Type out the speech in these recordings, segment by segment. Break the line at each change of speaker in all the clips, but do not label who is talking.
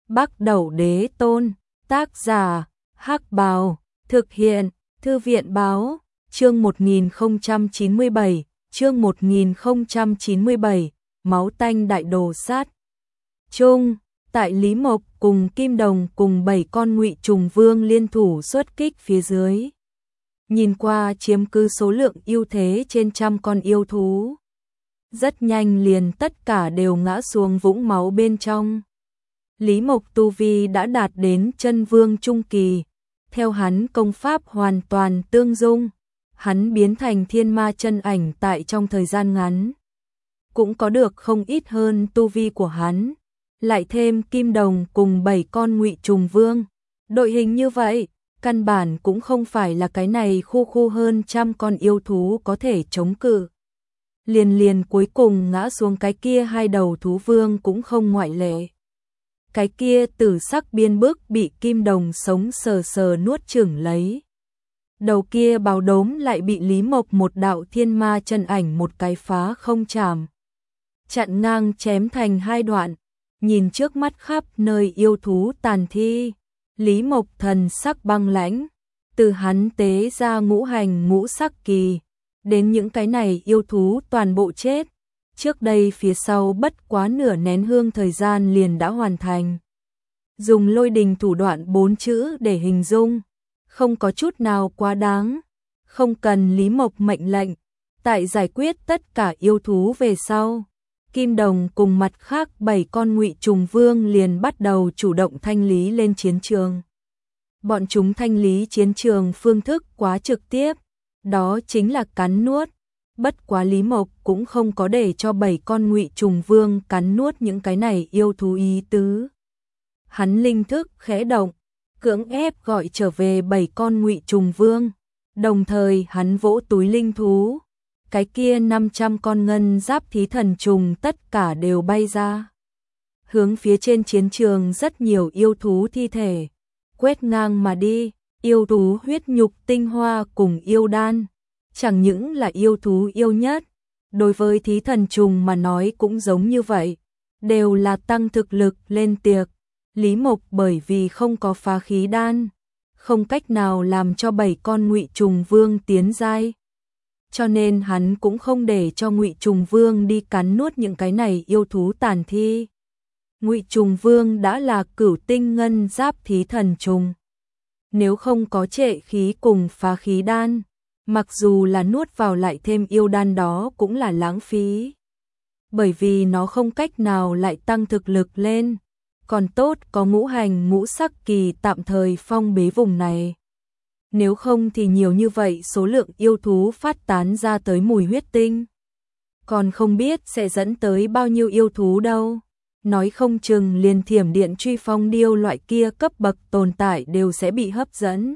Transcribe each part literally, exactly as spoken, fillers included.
Bắc Đẩu Đế Tôn, tác giả, Hắc Bào, thực hiện, Thư viện Báo, chương một nghìn không trăm chín mươi bảy, chương một nghìn không trăm chín mươi bảy, máu tanh đại đồ sát. Chung, tại Lý Mộc cùng Kim Đồng cùng bảy con Ngụy Trùng Vương liên thủ xuất kích phía dưới. Nhìn qua chiếm cứ số lượng ưu thế trên trăm con yêu thú. Rất nhanh liền tất cả đều ngã xuống vũng máu bên trong. Lý Mộc tu vi đã đạt đến chân vương trung kỳ, theo hắn công pháp hoàn toàn tương dung, hắn biến thành thiên ma chân ảnh tại trong thời gian ngắn. Cũng có được không ít hơn tu vi của hắn, lại thêm Kim Đồng cùng bảy con Ngụy Trùng Vương. Đội hình như vậy, căn bản cũng không phải là cái này khu khu hơn trăm con yêu thú có thể chống cự. Liền liền cuối cùng ngã xuống cái kia hai đầu thú vương cũng không ngoại lệ. Cái kia tử sắc biên bức bị Kim Đồng sống sờ sờ nuốt chửng lấy. Đầu kia bào đốm lại bị Lý Mộc một đạo thiên ma chân ảnh một cái phá không chạm. Chặn ngang chém thành hai đoạn, nhìn trước mắt khắp nơi yêu thú tàn thi. Lý Mộc thần sắc băng lãnh, từ hắn tế ra ngũ hành ngũ sắc kỳ, đến những cái này yêu thú toàn bộ chết. Trước đây phía sau bất quá nửa nén hương thời gian liền đã hoàn thành. Dùng lôi đình thủ đoạn bốn chữ để hình dung, không có chút nào quá đáng, không cần Lý Mộc mệnh lệnh. Tại giải quyết tất cả yêu thú về sau, Kim Đồng cùng mặt khác bảy con Ngụy Trùng Vương liền bắt đầu chủ động thanh lý lên chiến trường. Bọn chúng thanh lý chiến trường phương thức quá trực tiếp, đó chính là cắn nuốt. Bất quá Lý Mộc cũng không có để cho bảy con Ngụy Trùng Vương cắn nuốt những cái này yêu thú ý tứ. Hắn linh thức khẽ động, cưỡng ép gọi trở về bảy con Ngụy Trùng Vương, đồng thời hắn vỗ túi linh thú, cái kia năm trăm con ngân giáp thí thần trùng tất cả đều bay ra. Hướng phía trên chiến trường rất nhiều yêu thú thi thể, quét ngang mà đi, yêu thú huyết nhục tinh hoa cùng yêu đan. Chẳng những là yêu thú yêu nhất, đối với thí thần trùng mà nói cũng giống như vậy, đều là tăng thực lực lên tiệc. Lý Mộc bởi vì không có phá khí đan, không cách nào làm cho bảy con Ngụy Trùng Vương tiến giai. Cho nên hắn cũng không để cho Ngụy Trùng Vương đi cắn nuốt những cái này yêu thú tàn thi. Ngụy Trùng Vương đã là cửu tinh ngân giáp thí thần trùng. Nếu không có trệ khí cùng phá khí đan, mặc dù là nuốt vào lại thêm yêu đan đó cũng là lãng phí. Bởi vì nó không cách nào lại tăng thực lực lên. Còn tốt có ngũ hành ngũ sắc kỳ tạm thời phong bế vùng này. Nếu không thì nhiều như vậy số lượng yêu thú phát tán ra tới mùi huyết tinh. Còn không biết sẽ dẫn tới bao nhiêu yêu thú đâu. Nói không chừng liền thiểm điện truy phong điêu loại kia cấp bậc tồn tại đều sẽ bị hấp dẫn.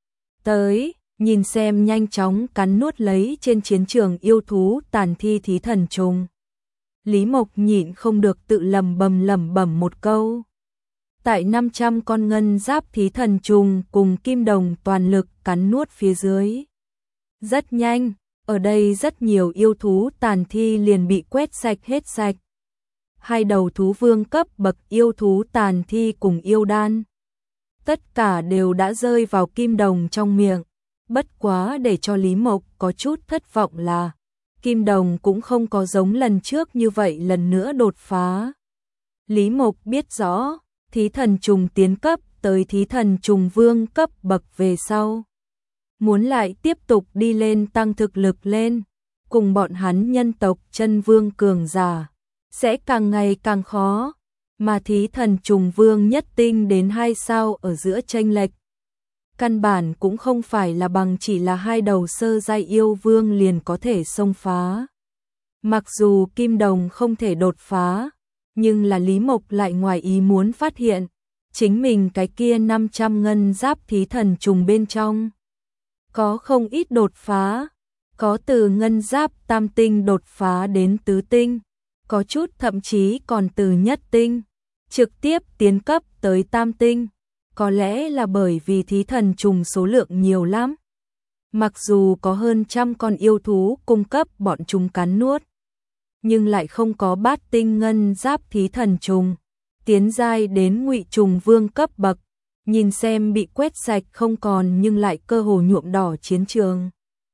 Tới, nhìn xem nhanh chóng cắn nuốt lấy trên chiến trường yêu thú tàn thi thí thần trùng. Lý Mộc nhịn không được tự lầm bầm lẩm bẩm một câu. Tại năm trăm con ngân giáp thí thần trùng cùng Kim Đồng toàn lực cắn nuốt phía dưới. Rất nhanh, ở đây rất nhiều yêu thú tàn thi liền bị quét sạch hết sạch. Hai đầu thú vương cấp bậc yêu thú tàn thi cùng yêu đan. Tất cả đều đã rơi vào Kim Đồng trong miệng. Bất quá để cho Lý Mộc có chút thất vọng là Kim Đồng cũng không có giống lần trước như vậy lần nữa đột phá. Lý Mộc biết rõ, thí thần trùng tiến cấp tới thí thần trùng vương cấp bậc về sau. Muốn lại tiếp tục đi lên tăng thực lực lên, cùng bọn hắn nhân tộc chân vương cường giả, sẽ càng ngày càng khó. Mà thí thần trùng vương nhất tinh đến hai sao ở giữa chênh lệch. Căn bản cũng không phải là bằng chỉ là hai đầu sơ giai yêu vương liền có thể xông phá. Mặc dù Kim Đồng không thể đột phá, nhưng là Lý Mộc lại ngoài ý muốn phát hiện, chính mình cái kia năm trăm ngân giáp thí thần trùng bên trong. Có không ít đột phá, có từ ngân giáp tam tinh đột phá đến tứ tinh, có chút thậm chí còn từ nhất tinh, trực tiếp tiến cấp tới tam tinh. Có lẽ là bởi vì thí thần trùng số lượng nhiều lắm. Mặc dù có hơn trăm con yêu thú cung cấp bọn chúng cắn nuốt, nhưng lại không có bát tinh ngân giáp thí thần trùng. tiến giai đến Ngụy Trùng Vương cấp bậc, nhìn xem bị quét sạch không còn nhưng lại cơ hồ nhuộm đỏ chiến trường.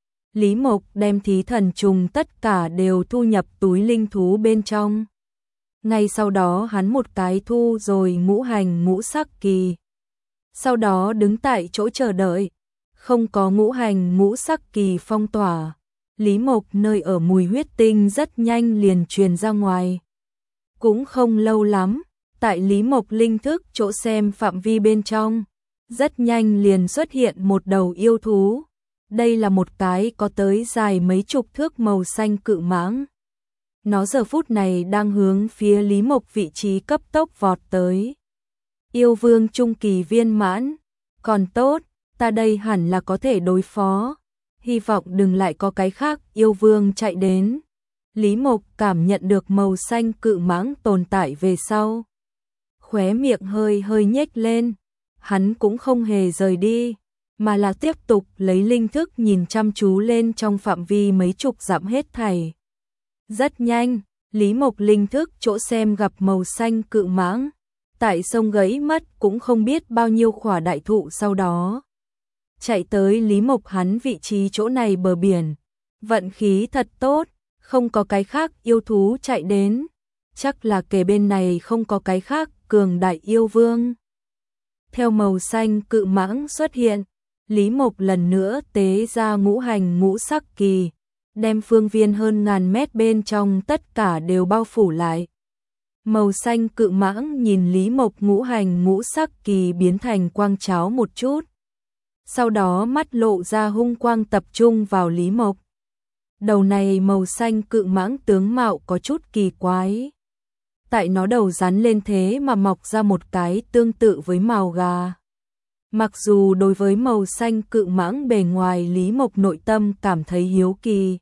Lý Mộc đem thí thần trùng tất cả đều thu nhập túi linh thú bên trong. Ngay sau đó hắn một cái thu rồi ngũ hành ngũ sắc kỳ. Sau đó đứng tại chỗ chờ đợi, không có ngũ hành ngũ sắc kỳ phong tỏa. Lý Mộc nơi ở mùi huyết tinh rất nhanh liền truyền ra ngoài. Cũng không lâu lắm, tại Lý Mộc linh thức chỗ xem phạm vi bên trong, rất nhanh liền xuất hiện một đầu yêu thú. Đây là một cái có tới dài mấy chục thước màu xanh cự mãng. Nó giờ phút này đang hướng phía Lý Mộc vị trí cấp tốc vọt tới. Yêu vương trung kỳ viên mãn, còn tốt, ta đây hẳn là có thể đối phó. Hy vọng đừng lại có cái khác yêu vương chạy đến. Lý Mộc cảm nhận được màu xanh cự mãng tồn tại về sau. Khóe miệng hơi hơi nhếch lên, hắn cũng không hề rời đi, mà là tiếp tục lấy linh thức nhìn chăm chú lên trong phạm vi mấy chục dặm hết thảy. Rất nhanh, Lý Mộc linh thức chỗ xem gặp màu xanh cự mãng, tại sông gãy mất cũng không biết bao nhiêu khỏa đại thụ sau đó. Chạy tới Lý Mộc hắn vị trí chỗ này bờ biển, vận khí thật tốt, không có cái khác yêu thú chạy đến, chắc là kề bên này không có cái khác cường đại yêu vương. Theo màu xanh cự mãng xuất hiện, Lý Mộc lần nữa tế ra ngũ hành ngũ sắc kỳ, đem phương viên hơn ngàn mét bên trong tất cả đều bao phủ lại. Màu xanh cự mãng nhìn Lý Mộc ngũ hành ngũ sắc kỳ biến thành quang cháo một chút. Sau đó mắt lộ ra hung quang tập trung vào Lý Mộc. Đầu này màu xanh cự mãng tướng mạo có chút kỳ quái. Tại nó đầu rắn lên thế mà mọc ra một cái tương tự với mào gà. Mặc dù đối với màu xanh cự mãng bề ngoài Lý Mộc nội tâm cảm thấy hiếu kỳ.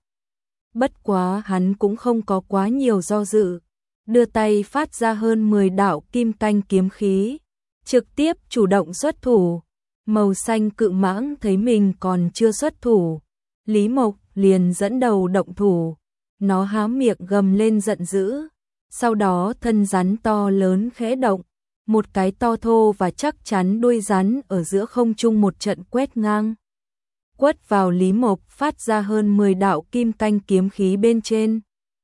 Bất quá hắn cũng không có quá nhiều do dự. Đưa tay phát ra hơn mười đạo kim canh kiếm khí. Trực tiếp chủ động xuất thủ. Màu xanh cự mãng thấy mình còn chưa xuất thủ. Lý Mộc liền dẫn đầu động thủ. Nó há miệng gầm lên giận dữ. Sau đó thân rắn to lớn khẽ động. Một cái to thô và chắc chắn đuôi rắn ở giữa không trung một trận quét ngang. Quất vào Lý Mộc phát ra hơn mười đạo kim canh kiếm khí bên trên.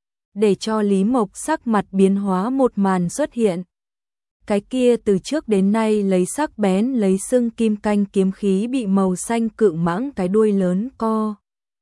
Để cho Lý Mộc sắc mặt biến hóa một màn xuất hiện. Cái kia từ trước đến nay lấy sắc bén lấy xương kim canh kiếm khí bị màu xanh cự mãng cái đuôi lớn co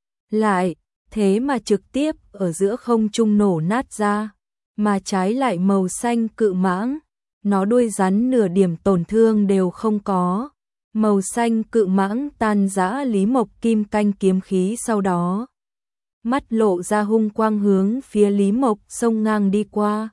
lại, thế mà trực tiếp ở giữa không trung nổ nát ra, mà trái lại màu xanh cự mãng, nó đuôi rắn nửa điểm tổn thương đều không có. Màu xanh cự mãng tan rã Lý Mộc kim canh kiếm khí sau đó. Mắt lộ ra hung quang hướng phía Lý Mộc xông ngang đi qua.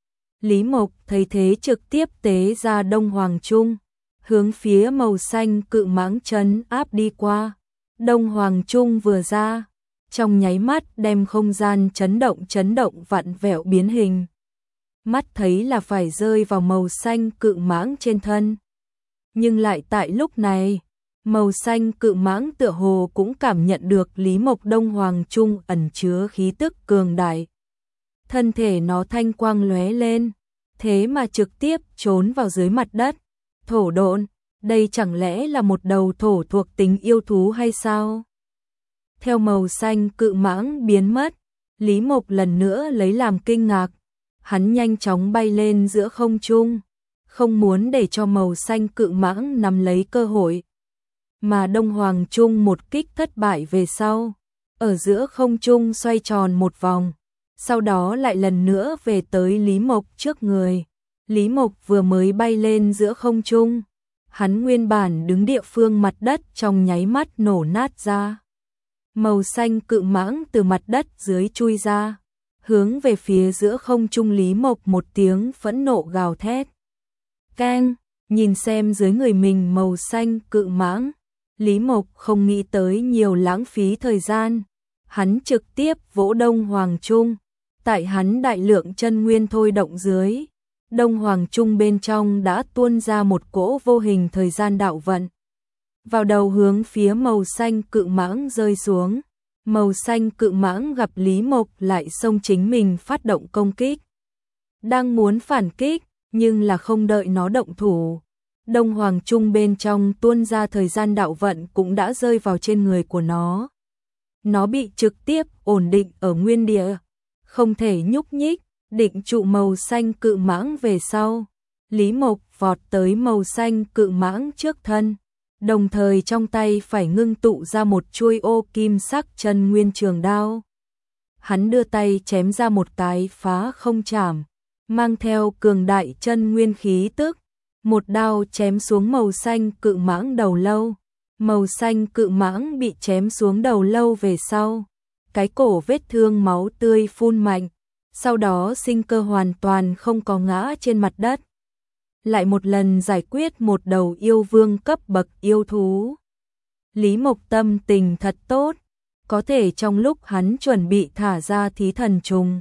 Lý Mộc thấy thế trực tiếp tế ra Đông Hoàng Trung, hướng phía màu xanh cự mãng trấn áp đi qua. Đông Hoàng Trung vừa ra, trong nháy mắt đem không gian chấn động chấn động vặn vẹo biến hình. Mắt thấy là phải rơi vào màu xanh cự mãng trên thân. Nhưng lại tại lúc này, màu xanh cự mãng tựa hồ cũng cảm nhận được Lý Mộc Đông Hoàng Trung ẩn chứa khí tức cường đại. Thân thể nó thanh quang lóe lên, thế mà trực tiếp trốn vào dưới mặt đất. Thổ độn, đây chẳng lẽ là một đầu thổ thuộc tính yêu thú hay sao? Theo màu xanh cự mãng biến mất, Lý Mộc lần nữa lấy làm kinh ngạc. Hắn nhanh chóng bay lên giữa không trung, không muốn để cho màu xanh cự mãng nắm lấy cơ hội. Mà Đông Hoàng Trung một kích thất bại về sau, ở giữa không trung xoay tròn một vòng, sau đó lại lần nữa về tới Lý Mộc trước người. Lý Mộc vừa mới bay lên giữa không trung, hắn nguyên bản đứng địa phương mặt đất trong nháy mắt nổ nát ra. Màu xanh cự mãng từ mặt đất dưới chui ra, hướng về phía giữa không trung Lý Mộc một tiếng phẫn nộ gào thét. Keng, nhìn xem dưới người mình màu xanh cự mãng, Lý Mộc không nghĩ tới nhiều lãng phí thời gian. Hắn trực tiếp vỗ Đông Hoàng Trung, tại hắn đại lượng chân nguyên thôi động dưới. Đông Hoàng Trung bên trong đã tuôn ra một cỗ vô hình thời gian đạo vận. Vào đầu hướng phía màu xanh cự mãng rơi xuống. Màu xanh cự mãng gặp Lý Mộc lại xông chính mình phát động công kích. Đang muốn phản kích, nhưng là không đợi nó động thủ. Đông Hoàng Trung bên trong tuôn ra thời gian đạo vận cũng đã rơi vào trên người của nó. Nó bị trực tiếp ổn định ở nguyên địa, không thể nhúc nhích, định trụ màu xanh cự mãng về sau. Lý Mộc vọt tới màu xanh cự mãng trước thân, đồng thời trong tay phải ngưng tụ ra một chuôi ô kim sắc chân nguyên trường đao. Hắn đưa tay chém ra một cái phá không chảm, mang theo cường đại chân nguyên khí tức, một đao chém xuống màu xanh cự mãng đầu lâu. Màu xanh cự mãng bị chém xuống đầu lâu về sau, cái cổ vết thương máu tươi phun mạnh, sau đó sinh cơ hoàn toàn không có ngã trên mặt đất. Lại một lần giải quyết một đầu yêu vương cấp bậc yêu thú. Lý Mộc tâm tình thật tốt, có thể trong lúc hắn chuẩn bị thả ra thí thần trùng,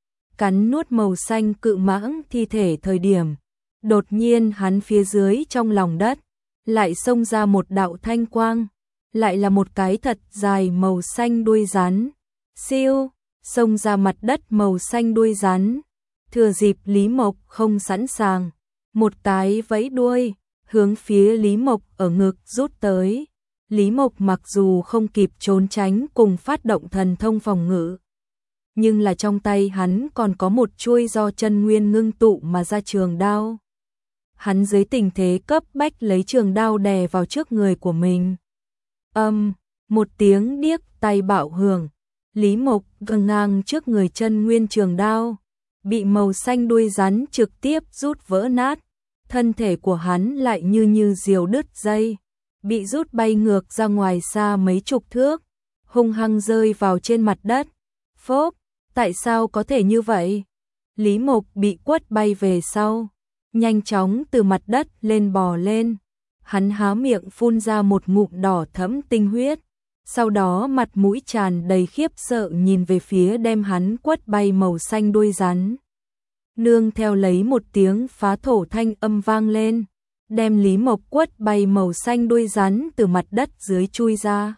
cắn nuốt màu xanh cự mãng thi thể thời điểm, đột nhiên hắn phía dưới trong lòng đất lại xông ra một đạo thanh quang, lại là một cái thật dài màu xanh đuôi rắn. Siêu, xông ra mặt đất màu xanh đuôi rắn. Thừa dịp Lý Mộc không sẵn sàng, một cái vẫy đuôi, hướng phía Lý Mộc ở ngực rút tới. Lý Mộc mặc dù không kịp trốn tránh cùng phát động thần thông phòng ngự, nhưng là trong tay hắn còn có một chuôi do chân nguyên ngưng tụ mà ra trường đao. Hắn dưới tình thế cấp bách lấy trường đao đè vào trước người của mình. Âm, một tiếng điếc tai bạo hưởng, Lý Mộc găng ngang trước người chân nguyên trường đao, bị màu xanh đuôi rắn trực tiếp rút vỡ nát. Thân thể của hắn lại như như diều đứt dây, bị rút bay ngược ra ngoài xa mấy chục thước, hung hăng rơi vào trên mặt đất. Phốp, tại sao có thể như vậy? Lý Mộc bị quất bay về sau, nhanh chóng từ mặt đất lên bò lên. Hắn há miệng phun ra một ngụm đỏ thẫm tinh huyết, sau đó mặt mũi tràn đầy khiếp sợ nhìn về phía đem hắn quất bay màu xanh đuôi rắn. Nương theo lấy một tiếng phá thổ thanh âm vang lên, đem Lý Mộc quất bay màu xanh đuôi rắn từ mặt đất dưới chui ra.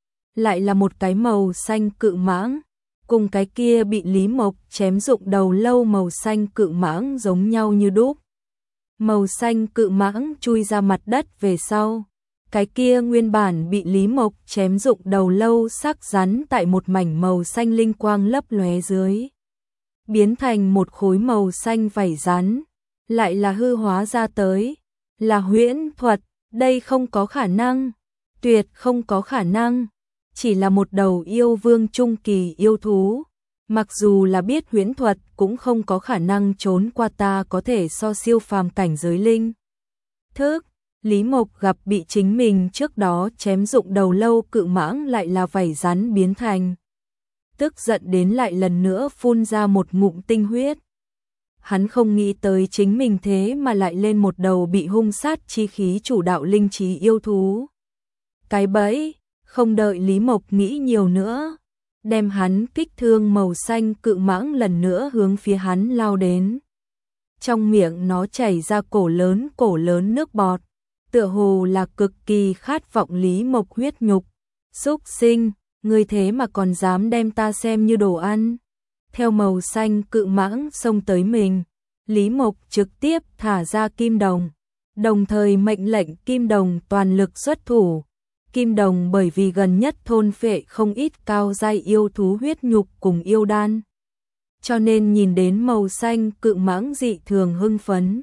Lại là một cái màu xanh cự mãng, cùng cái kia bị Lý Mộc chém rụng đầu lâu màu xanh cự mãng giống nhau như đúc. Màu xanh cự mãng chui ra mặt đất về sau, cái kia nguyên bản bị Lý Mộc chém rụng đầu lâu sắc rắn tại một mảnh màu xanh linh quang lấp lóe dưới, biến thành một khối màu xanh vảy rắn, lại là hư hóa ra tới, là huyễn thuật. Đây không có khả năng, tuyệt không có khả năng, chỉ là một đầu yêu vương trung kỳ yêu thú, mặc dù là biết huyễn thuật cũng không có khả năng trốn qua ta có thể so siêu phàm cảnh giới linh thức. Lý Mộc gặp bị chính mình trước đó chém rụng đầu lâu cự mãng lại là vảy rắn biến thành, tức giận đến lại lần nữa phun ra một ngụm tinh huyết. Hắn không nghĩ tới chính mình thế mà lại lên một đầu bị hung sát chi khí chủ đạo linh trí yêu thú. Cái bẫy, không đợi Lý Mộc nghĩ nhiều nữa, đem hắn kích thương màu xanh cự mãng lần nữa hướng phía hắn lao đến. Trong miệng nó chảy ra cổ lớn cổ lớn nước bọt, tựa hồ là cực kỳ khát vọng Lý Mộc huyết nhục. Súc sinh, ngươi thế mà còn dám đem ta xem như đồ ăn. Theo màu xanh cự mãng xông tới mình, Lý Mộc trực tiếp thả ra kim đồng, đồng thời mệnh lệnh kim đồng toàn lực xuất thủ. Kim đồng bởi vì gần nhất thôn phệ không ít cao giai yêu thú huyết nhục cùng yêu đan, cho nên nhìn đến màu xanh cự mãng dị thường hưng phấn.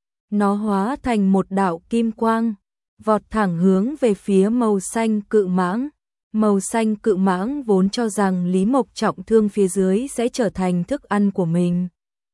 Nó hóa thành một đạo kim quang, vọt thẳng hướng về phía màu xanh cự mãng. Màu xanh cự mãng vốn cho rằng Lý Mộc trọng thương phía dưới sẽ trở thành thức ăn của mình.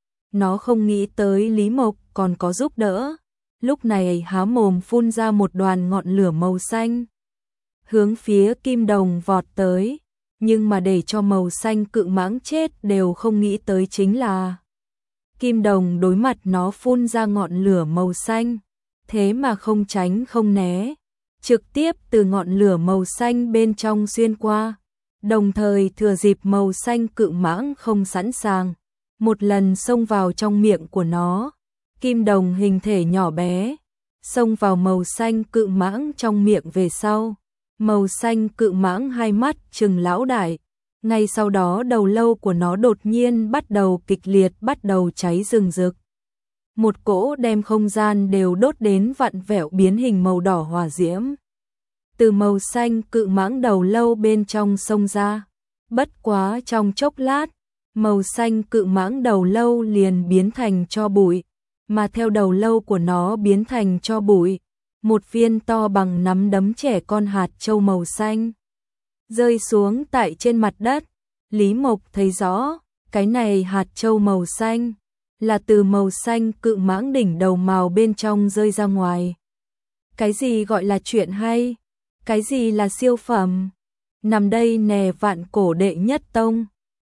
Nó không nghĩ tới Lý Mộc còn có giúp đỡ. Lúc này há mồm phun ra một đoàn ngọn lửa màu xanh, hướng phía kim đồng vọt tới. Nhưng mà để cho màu xanh cự mãng chết đều không nghĩ tới chính là kim đồng đối mặt nó phun ra ngọn lửa màu xanh, thế mà không tránh không né, trực tiếp từ ngọn lửa màu xanh bên trong xuyên qua, đồng thời thừa dịp màu xanh cự mãng không sẵn sàng, một lần xông vào trong miệng của nó. Kim đồng hình thể nhỏ bé, xông vào màu xanh cự mãng trong miệng về sau. Màu xanh cự mãng hai mắt trừng lão đại, ngay sau đó đầu lâu của nó đột nhiên bắt đầu kịch liệt bắt đầu cháy rừng rực. một cỗ đem không gian đều đốt đến vặn vẹo biến hình màu đỏ hỏa diễm. Từ màu xanh cự mãng đầu lâu bên trong xông ra. Bất quá trong chốc lát, màu xanh cự mãng đầu lâu liền biến thành tro bụi, mà theo đầu lâu của nó biến thành tro bụi, một viên to bằng nắm đấm trẻ con hạt châu màu xanh rơi xuống tại trên mặt đất. Lý Mộc thấy rõ, cái này hạt châu màu xanh là từ màu xanh cự mãng đỉnh đầu màu bên trong rơi ra ngoài. Cái gì gọi là chuyện hay? Cái gì là siêu phẩm? Nằm đây nè vạn cổ đệ nhất tông,